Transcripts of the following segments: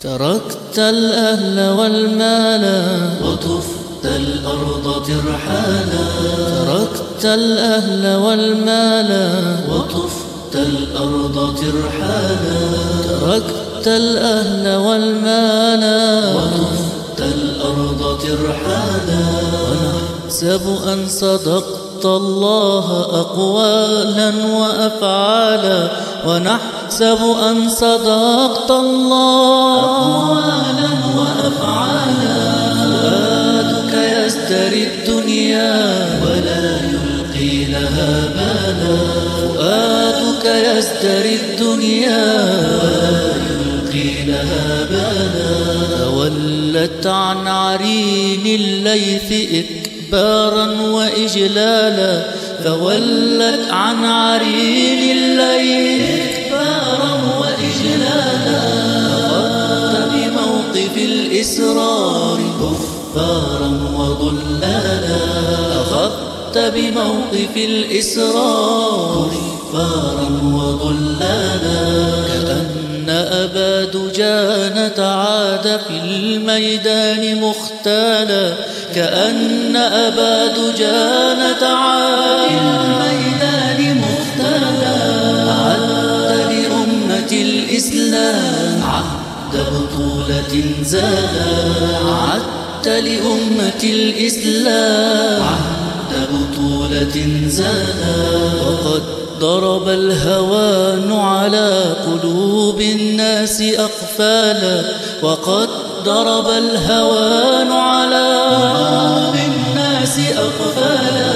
تركت الأهل والمال وطفت الأرض ترحالا. تركت الأهل والمال وطفت الأرض ترحالا. تركت الأهل والمال وطفت الأرض ترحالا. ونحسب أن صدقت الله أقوالا وأفعالا. ونحسب أن صدقت الله أقوالا وأفعالا. فؤادك يزدري الدنيا ولا يلقي لها بالا. فؤادك يزدري الدنيا ولا يلقي لها بالا. تولت عن عرين الليث إكبارا وإجلالا. تولت عن عرين الليث إكبارا وإجلالا. أخذت بموقف الإسرار كفارا وضلالا. أخذت بموقف الإسرار كفارا وضلالا. كأن أبا دجانة عاد في الميدان مختالا. كأن أبا دجانة عاد في الميدان مختالا. أعد لأمة الإسلام عهد بطولة زالا. أعدت لأمة الإسلام عهد بطولة زالا. وقد ضرب الهوان على قلوب الناس أقفالا. وقد ضرب الهوان على قلوب الناس أقفالا.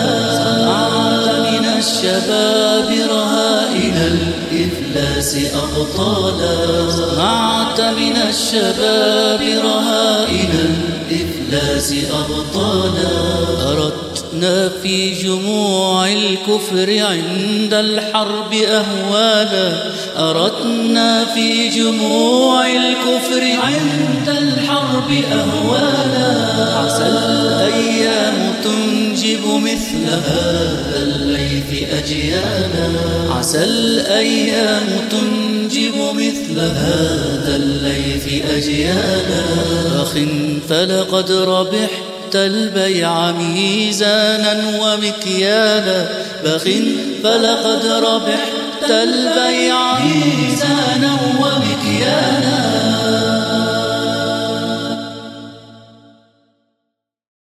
صنعت من الشباب رهائن الإفلاس أبطالا. صنعت من الشباب رهائن الإفلاس أبطالا. أردنا في جموع الكفر عند الحرب أهوالا. أردنا في جموع الكفر عند الحرب أهوالا. عسى الأيام تنجب مثل هذا الليث أجيالا. عسى الأيام تنجب مثل هذا الليث أجيالا. أخ فلقد ربحت البيع ميزانا ومكيالا. بخ فلقد ربحت البيع ميزانا ومكيالا.